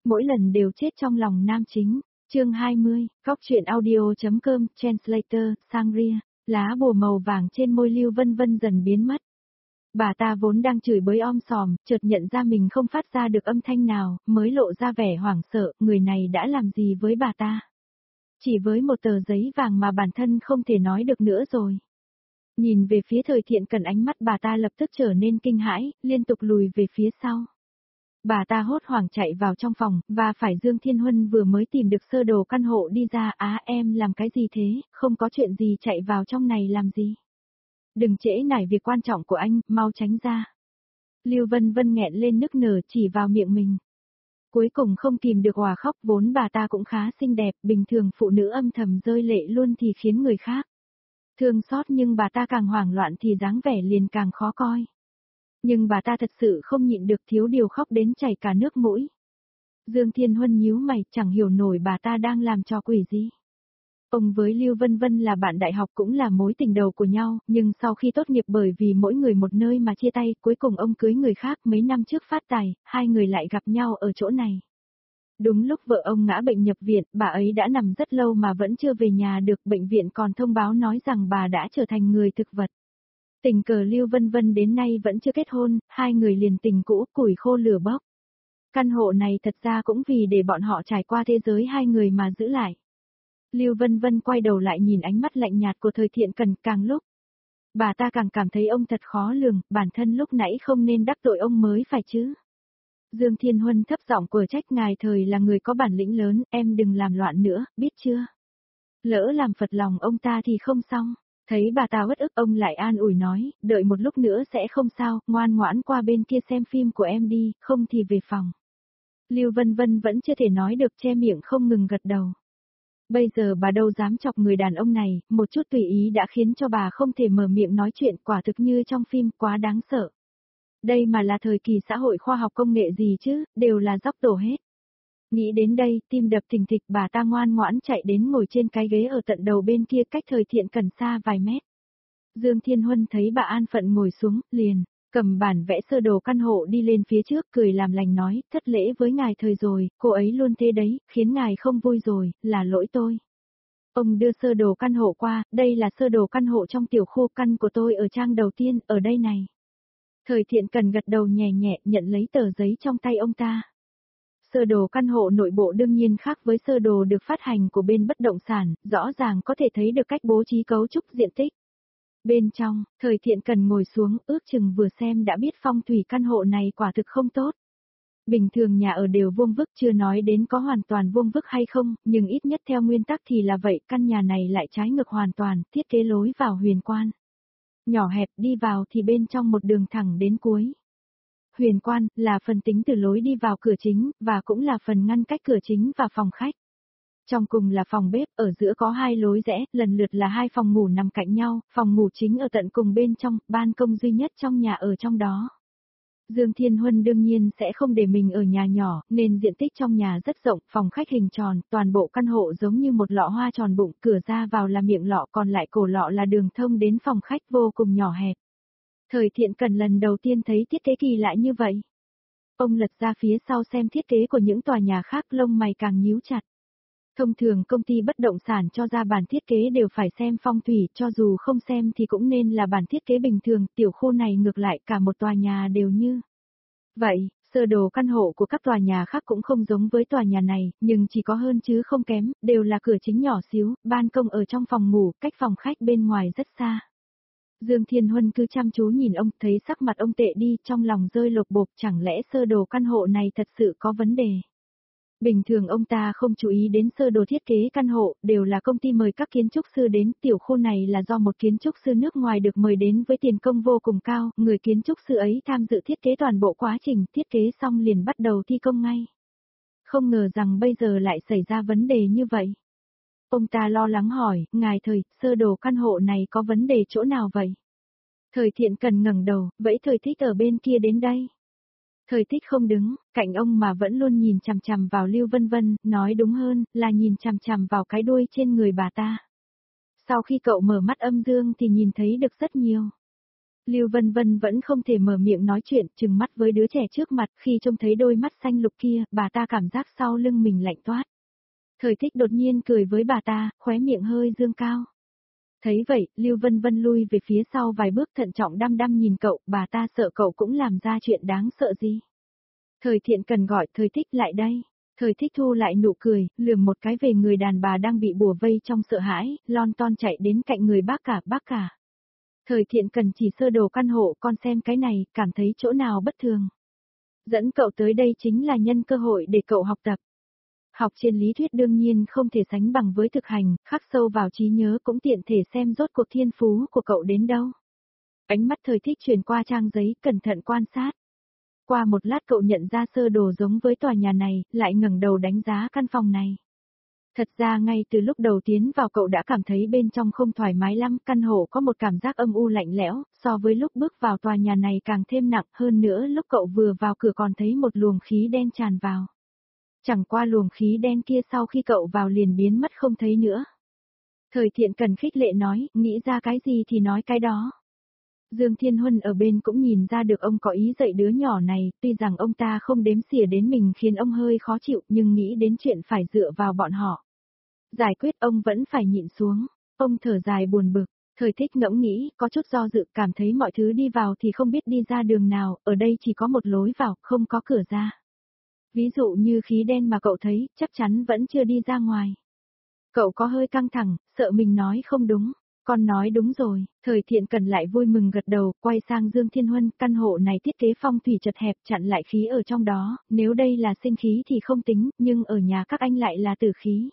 mỗi lần đều chết trong lòng nam chính. Chương 20, Cóc truyện audio.com, Translator, Sangria, lá bùa màu vàng trên môi Lưu Vân Vân dần biến mất. Bà ta vốn đang chửi bới om sòm, chợt nhận ra mình không phát ra được âm thanh nào, mới lộ ra vẻ hoảng sợ, người này đã làm gì với bà ta. Chỉ với một tờ giấy vàng mà bản thân không thể nói được nữa rồi. Nhìn về phía Thời Thiện Cần, ánh mắt bà ta lập tức trở nên kinh hãi, liên tục lùi về phía sau. Bà ta hốt hoảng chạy vào trong phòng, và phải Dương Thiên Huân vừa mới tìm được sơ đồ căn hộ đi ra. Em làm cái gì thế, không có chuyện gì chạy vào trong này làm gì. Đừng trễ nải việc quan trọng của anh, mau tránh ra. Lưu Vân Vân nghẹn lên nức nở chỉ vào miệng mình. Cuối cùng không kìm được òa khóc, vốn bà ta cũng khá xinh đẹp, bình thường phụ nữ âm thầm rơi lệ luôn thì khiến người khác thương xót, nhưng bà ta càng hoảng loạn thì dáng vẻ liền càng khó coi. Nhưng bà ta thật sự không nhịn được, thiếu điều khóc đến chảy cả nước mũi. Dương Thiên Huân nhíu mày, chẳng hiểu nổi bà ta đang làm trò quỷ gì. Ông với Lưu Vân Vân là bạn đại học, cũng là mối tình đầu của nhau, nhưng sau khi tốt nghiệp bởi vì mỗi người một nơi mà chia tay, cuối cùng ông cưới người khác. Mấy năm trước phát tài, hai người lại gặp nhau ở chỗ này. Đúng lúc vợ ông ngã bệnh nhập viện, bà ấy đã nằm rất lâu mà vẫn chưa về nhà được, bệnh viện còn thông báo nói rằng bà đã trở thành người thực vật. Tình cờ Lưu Vân Vân đến nay vẫn chưa kết hôn, hai người liền tình cũ, củi khô lửa bốc. Căn hộ này thật ra cũng vì để bọn họ trải qua thế giới hai người mà giữ lại. Lưu Vân Vân quay đầu lại nhìn ánh mắt lạnh nhạt của Thời Thiện Cần, càng lúc bà ta càng cảm thấy ông thật khó lường, bản thân lúc nãy không nên đắc tội ông mới phải chứ. Dương Thiên Huân thấp giọng quở trách, ngài Thời là người có bản lĩnh lớn, em đừng làm loạn nữa, biết chưa? Lỡ làm phật lòng ông ta thì không xong. Thấy bà ta uất ức, ông lại an ủi nói, đợi một lúc nữa sẽ không sao, ngoan ngoãn qua bên kia xem phim của em đi, không thì về phòng. Lưu Vân Vân vẫn chưa thể nói được, che miệng không ngừng gật đầu. Bây giờ bà đâu dám chọc người đàn ông này, một chút tùy ý đã khiến cho bà không thể mở miệng nói chuyện, quả thực như trong phim, quá đáng sợ. Đây mà là thời kỳ xã hội khoa học công nghệ gì chứ, đều là dóc tổ hết. Nghĩ đến đây, tim đập thình thịch, bà ta ngoan ngoãn chạy đến ngồi trên cái ghế ở tận đầu bên kia, cách Thời Thiện Cần xa vài mét. Dương Thiên Huân thấy bà an phận ngồi xuống, liền cầm bản vẽ sơ đồ căn hộ đi lên phía trước, cười làm lành nói, thất lễ với ngài Thời rồi, cô ấy luôn thế đấy, khiến ngài không vui rồi, là lỗi tôi. Ông đưa sơ đồ căn hộ qua, đây là sơ đồ căn hộ trong tiểu khu, căn của tôi ở trang đầu tiên, ở đây này. Thời Thiện Cần gật đầu nhẹ nhẹ, nhận lấy tờ giấy trong tay ông ta. Sơ đồ căn hộ nội bộ đương nhiên khác với sơ đồ được phát hành của bên bất động sản, rõ ràng có thể thấy được cách bố trí cấu trúc diện tích. Bên trong, Thời Thiện Cần ngồi xuống, ước chừng vừa xem đã biết phong thủy căn hộ này quả thực không tốt. Bình thường nhà ở đều vuông vức, chưa nói đến có hoàn toàn vuông vức hay không, nhưng ít nhất theo nguyên tắc thì là vậy, căn nhà này lại trái ngược hoàn toàn, thiết kế lối vào huyền quan. Nhỏ hẹp, đi vào thì bên trong một đường thẳng đến cuối. Huyền quan, là phần tính từ lối đi vào cửa chính, và cũng là phần ngăn cách cửa chính và phòng khách. Trong cùng là phòng bếp, ở giữa có hai lối rẽ, lần lượt là hai phòng ngủ nằm cạnh nhau, phòng ngủ chính ở tận cùng bên trong, ban công duy nhất trong nhà ở trong đó. Dương Thiên Huân đương nhiên sẽ không để mình ở nhà nhỏ, nên diện tích trong nhà rất rộng, phòng khách hình tròn, toàn bộ căn hộ giống như một lọ hoa tròn bụng, cửa ra vào là miệng lọ, còn lại cổ lọ là đường thông đến phòng khách, vô cùng nhỏ hẹp. Thời Thiện Cần lần đầu tiên thấy thiết kế kỳ lạ như vậy. Ông lật ra phía sau xem thiết kế của những tòa nhà khác, lông mày càng nhíu chặt. Thông thường công ty bất động sản cho ra bản thiết kế đều phải xem phong thủy, cho dù không xem thì cũng nên là bản thiết kế bình thường, tiểu khu này ngược lại cả một tòa nhà đều như vậy. Sơ đồ căn hộ của các tòa nhà khác cũng không giống với tòa nhà này, nhưng chỉ có hơn chứ không kém, đều là cửa chính nhỏ xíu, ban công ở trong phòng ngủ, cách phòng khách bên ngoài rất xa. Dương Thiên Huân cứ chăm chú nhìn ông, thấy sắc mặt ông tệ đi, trong lòng rơi lột bột, chẳng lẽ sơ đồ căn hộ này thật sự có vấn đề. Bình thường ông ta không chú ý đến sơ đồ thiết kế căn hộ, đều là công ty mời các kiến trúc sư đến, tiểu khu này là do một kiến trúc sư nước ngoài được mời đến với tiền công vô cùng cao, người kiến trúc sư ấy tham dự thiết kế toàn bộ quá trình, thiết kế xong liền bắt đầu thi công ngay. Không ngờ rằng bây giờ lại xảy ra vấn đề như vậy. Ông ta lo lắng hỏi, ngài Thời, sơ đồ căn hộ này có vấn đề chỗ nào vậy? Thời Thiện Cần ngẩng đầu, vẫy Thời Thích ở bên kia đến đây. Thời Thích không đứng, cạnh ông mà vẫn luôn nhìn chằm chằm vào Lưu Vân Vân, nói đúng hơn, là nhìn chằm chằm vào cái đuôi trên người bà ta. Sau khi cậu mở mắt âm dương thì nhìn thấy được rất nhiều. Lưu Vân Vân vẫn không thể mở miệng nói chuyện, trừng mắt với đứa trẻ trước mặt, khi trông thấy đôi mắt xanh lục kia, bà ta cảm giác sau lưng mình lạnh toát. Thời Thích đột nhiên cười với bà ta, khóe miệng hơi dương cao. Thấy vậy, Lưu Vân Vân lui về phía sau vài bước thận trọng đăm đăm nhìn cậu, bà ta sợ cậu cũng làm ra chuyện đáng sợ gì. Thời Thiện cần gọi Thời Thích lại đây. Thời Thích thu lại nụ cười, lườm một cái về người đàn bà đang bị bủa vây trong sợ hãi, lon ton chạy đến cạnh người bác cả. Thời Thiện cần chỉ sơ đồ căn hộ, con xem cái này, cảm thấy chỗ nào bất thường. Dẫn cậu tới đây chính là nhân cơ hội để cậu học tập. Học trên lý thuyết đương nhiên không thể sánh bằng với thực hành, khắc sâu vào trí nhớ cũng tiện thể xem rốt cuộc thiên phú của cậu đến đâu. Ánh mắt Thời Thích chuyển qua trang giấy, cẩn thận quan sát. Qua một lát cậu nhận ra sơ đồ giống với tòa nhà này, lại ngẩng đầu đánh giá căn phòng này. Thật ra ngay từ lúc đầu tiến vào cậu đã cảm thấy bên trong không thoải mái lắm, căn hộ có một cảm giác âm u lạnh lẽo, so với lúc bước vào tòa nhà này càng thêm nặng hơn nữa lúc cậu vừa vào cửa còn thấy một luồng khí đen tràn vào. Chẳng qua luồng khí đen kia sau khi cậu vào liền biến mất không thấy nữa. Thời Thiện cần khích lệ nói, nghĩ ra cái gì thì nói cái đó. Dương Thiên Huân ở bên cũng nhìn ra được ông có ý dạy đứa nhỏ này, tuy rằng ông ta không đếm xỉa đến mình khiến ông hơi khó chịu nhưng nghĩ đến chuyện phải dựa vào bọn họ. Giải quyết ông vẫn phải nhịn xuống, ông thở dài buồn bực, Thời Thích ngẫm nghĩ, có chút do dự, cảm thấy mọi thứ đi vào thì không biết đi ra đường nào, ở đây chỉ có một lối vào, không có cửa ra. Ví dụ như khí đen mà cậu thấy, chắc chắn vẫn chưa đi ra ngoài. Cậu có hơi căng thẳng, sợ mình nói không đúng. Con nói đúng rồi, Thời Thiện cần lại vui mừng gật đầu, quay sang Dương Thiên Huân, căn hộ này thiết kế phong thủy chật hẹp chặn lại khí ở trong đó, nếu đây là sinh khí thì không tính, nhưng ở nhà các anh lại là tử khí.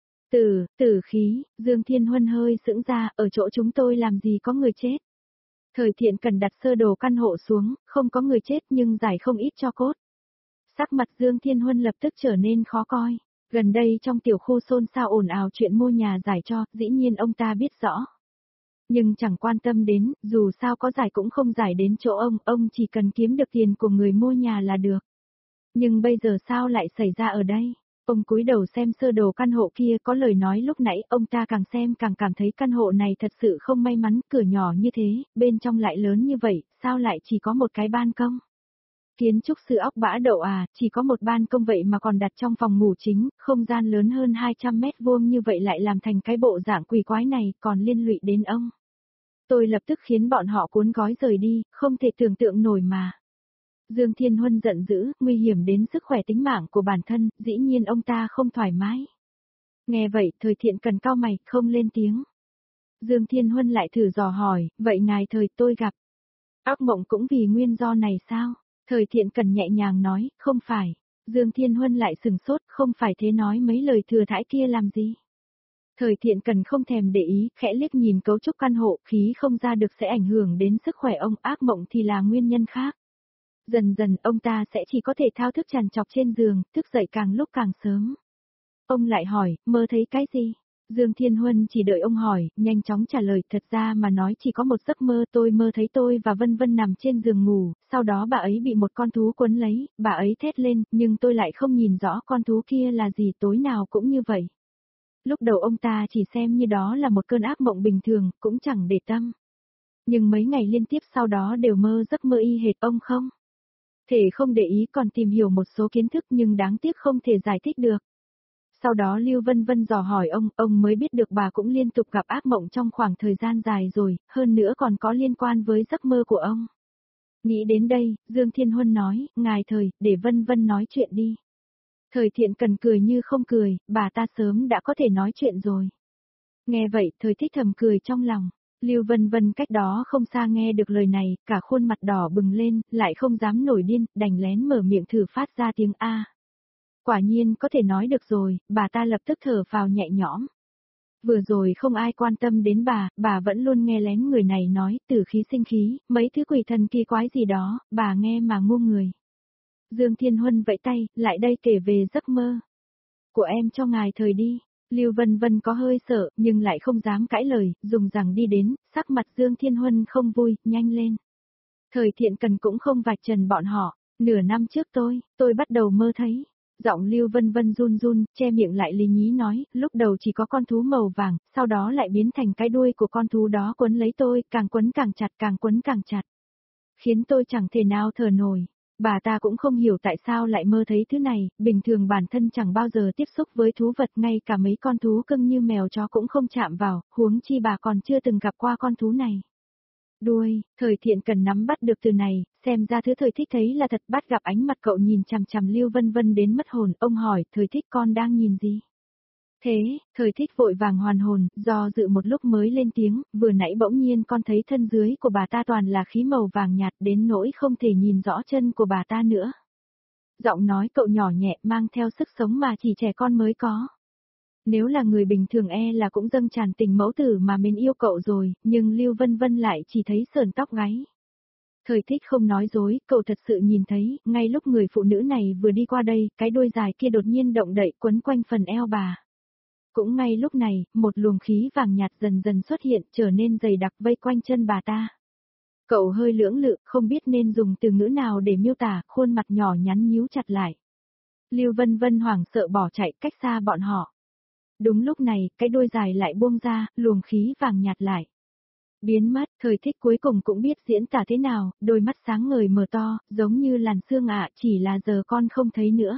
Tử khí, Dương Thiên Huân hơi sững ra, ở chỗ chúng tôi làm gì có người chết. Thời Thiện cần đặt sơ đồ căn hộ xuống, không có người chết nhưng giải không ít tro cốt. Sắc mặt Dương Thiên Huân lập tức trở nên khó coi. Gần đây trong tiểu khu xôn xao ồn ào chuyện mua nhà giải cho, dĩ nhiên ông ta biết rõ. Nhưng chẳng quan tâm đến, dù sao có giải cũng không giải đến chỗ ông chỉ cần kiếm được tiền của người mua nhà là được. Nhưng bây giờ sao lại xảy ra ở đây? Ông cúi đầu xem sơ đồ căn hộ kia có lời nói lúc nãy, ông ta càng xem càng cảm thấy căn hộ này thật sự không may mắn, cửa nhỏ như thế, bên trong lại lớn như vậy, sao lại chỉ có một cái ban công? Kiến trúc sư óc bã đậu à, chỉ có một ban công vậy mà còn đặt trong phòng ngủ chính, không gian lớn hơn 200 mét vuông như vậy lại làm thành cái bộ dạng quỷ quái này, còn liên lụy đến ông. Tôi lập tức khiến bọn họ cuốn gói rời đi, không thể tưởng tượng nổi mà. Dương Thiên Huân giận dữ, nguy hiểm đến sức khỏe tính mạng của bản thân, dĩ nhiên ông ta không thoải mái. Nghe vậy, Thời Thiện cần cau mày, không lên tiếng. Dương Thiên Huân lại thử dò hỏi, vậy ngài Thời tôi gặp. Ác mộng cũng vì nguyên do này sao? Thời Thiện cần nhẹ nhàng nói, không phải. Dương Thiên Huân lại sừng sốt, không phải thế nói mấy lời thừa thãi kia làm gì. Thời Thiện cần không thèm để ý, khẽ liếc nhìn cấu trúc căn hộ, khí không ra được sẽ ảnh hưởng đến sức khỏe ông, ác mộng thì là nguyên nhân khác. Dần dần ông ta sẽ chỉ có thể thao thức trằn trọc trên giường, thức dậy càng lúc càng sớm. Ông lại hỏi, mơ thấy cái gì? Dương Thiên Huân chỉ đợi ông hỏi, nhanh chóng trả lời, thật ra mà nói chỉ có một giấc mơ, tôi mơ thấy tôi và Vân Vân nằm trên giường ngủ, sau đó bà ấy bị một con thú quấn lấy, bà ấy thét lên, nhưng tôi lại không nhìn rõ con thú kia là gì, tối nào cũng như vậy. Lúc đầu ông ta chỉ xem như đó là một cơn ác mộng bình thường, cũng chẳng để tâm. Nhưng mấy ngày liên tiếp sau đó đều mơ giấc mơ y hệt ông không? Thể không để ý còn tìm hiểu một số kiến thức nhưng đáng tiếc không thể giải thích được. Sau đó Lưu Vân Vân dò hỏi ông mới biết được bà cũng liên tục gặp ác mộng trong khoảng thời gian dài rồi, hơn nữa còn có liên quan với giấc mơ của ông. Nghĩ đến đây, Dương Thiên Huân nói, ngài Thời, để Vân Vân nói chuyện đi. Thời Thiện cần cười như không cười, bà ta sớm đã có thể nói chuyện rồi. Nghe vậy, Thời Thích thầm cười trong lòng. Lưu Vân Vân cách đó không xa nghe được lời này, cả khuôn mặt đỏ bừng lên, lại không dám nổi điên, đành lén mở miệng thử phát ra tiếng A. Quả nhiên có thể nói được rồi, bà ta lập tức thở phào nhẹ nhõm. Vừa rồi không ai quan tâm đến bà vẫn luôn nghe lén người này nói, tử khí sinh khí, mấy thứ quỷ thần kỳ quái gì đó, bà nghe mà ngu người. Dương Thiên Huân vẫy tay, lại đây kể về giấc mơ của em cho ngài Thời đi. Lưu Vân Vân có hơi sợ, nhưng lại không dám cãi lời, dùng rằng đi đến, sắc mặt Dương Thiên Huân không vui, nhanh lên. Thời Thiện cần cũng không vạch trần bọn họ, nửa năm trước tôi bắt đầu mơ thấy. Giọng Lưu Vân Vân run run, che miệng lại lý nhí nói, lúc đầu chỉ có con thú màu vàng, sau đó lại biến thành cái đuôi của con thú đó quấn lấy tôi, càng quấn càng chặt, càng quấn càng chặt. Khiến tôi chẳng thể nào thở nổi. Bà ta cũng không hiểu tại sao lại mơ thấy thứ này, bình thường bản thân chẳng bao giờ tiếp xúc với thú vật, ngay cả mấy con thú cưng như mèo chó cũng không chạm vào, huống chi bà còn chưa từng gặp qua con thú này. Đuôi, Thời Thiện cần nắm bắt được từ này, xem ra thứ Thời Thích thấy là thật. Bắt gặp ánh mặt cậu nhìn chằm chằm Lưu Vân Vân đến mất hồn, ông hỏi, Thời Thích con đang nhìn gì? Thế, Thời Thích vội vàng hoàn hồn, do dự một lúc mới lên tiếng, vừa nãy bỗng nhiên con thấy thân dưới của bà ta toàn là khí màu vàng nhạt đến nỗi không thể nhìn rõ chân của bà ta nữa. Giọng nói cậu nhỏ nhẹ mang theo sức sống mà chỉ trẻ con mới có. Nếu là người bình thường là cũng dâng tràn tình mẫu tử mà mến yêu cậu rồi, nhưng Lưu Vân Vân lại chỉ thấy sờn tóc gáy. Thời Thích không nói dối, cậu thật sự nhìn thấy, ngay lúc người phụ nữ này vừa đi qua đây, cái đuôi dài kia đột nhiên động đậy quấn quanh phần eo bà. Cũng ngay lúc này, một luồng khí vàng nhạt dần dần xuất hiện, trở nên dày đặc vây quanh chân bà ta. Cậu hơi lưỡng lự, không biết nên dùng từ ngữ nào để miêu tả, khuôn mặt nhỏ nhắn nhíu chặt lại. Lưu Vân Vân hoảng sợ bỏ chạy cách xa bọn họ. Đúng lúc này, cái đuôi dài lại buông ra, luồng khí vàng nhạt lại. Biến mất, Thời Thích cuối cùng cũng biết diễn tả thế nào, đôi mắt sáng ngời mở to, giống như làn sương chỉ là giờ con không thấy nữa.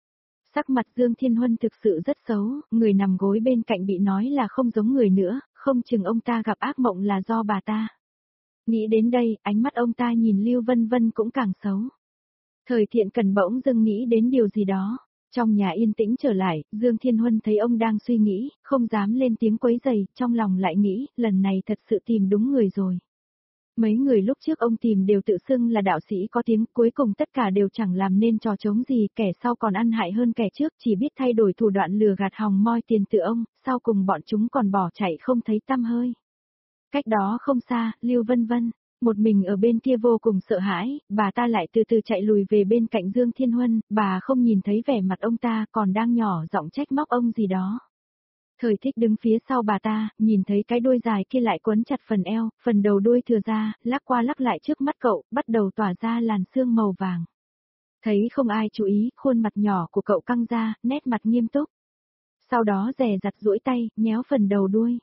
Sắc mặt Dương Thiên Huân thực sự rất xấu, người nằm gối bên cạnh bị nói là không giống người nữa, không chừng ông ta gặp ác mộng là do bà ta. Nghĩ đến đây, ánh mắt ông ta nhìn Lưu Vân Vân cũng càng xấu. Thời Thiện Cần bỗng dưng nghĩ đến điều gì đó. Trong nhà yên tĩnh trở lại, Dương Thiên Huân thấy ông đang suy nghĩ, không dám lên tiếng quấy rầy, trong lòng lại nghĩ, lần này thật sự tìm đúng người rồi. Mấy người lúc trước ông tìm đều tự xưng là đạo sĩ có tiếng, cuối cùng tất cả đều chẳng làm nên trò trống gì, kẻ sau còn ăn hại hơn kẻ trước, chỉ biết thay đổi thủ đoạn lừa gạt hòng moi tiền từ ông, sau cùng bọn chúng còn bỏ chạy không thấy tăm hơi. Cách đó không xa, Lưu Vân Vân, một mình ở bên kia vô cùng sợ hãi, bà ta lại từ từ chạy lùi về bên cạnh Dương Thiên Huân, bà không nhìn thấy vẻ mặt ông ta còn đang nhỏ giọng trách móc ông gì đó. Thời Thích đứng phía sau bà ta, nhìn thấy cái đuôi dài kia lại quấn chặt phần eo, phần đầu đuôi thừa ra, lắc qua lắc lại trước mắt cậu, bắt đầu tỏa ra làn sương màu vàng. Thấy không ai chú ý, khuôn mặt nhỏ của cậu căng ra, nét mặt nghiêm túc. Sau đó dè dặt duỗi tay, nhéo phần đầu đuôi.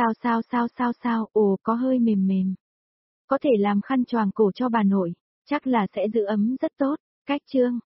Sao, ồ có hơi mềm mềm. Có thể làm khăn choàng cổ cho bà nội, chắc là sẽ giữ ấm rất tốt. Cách chương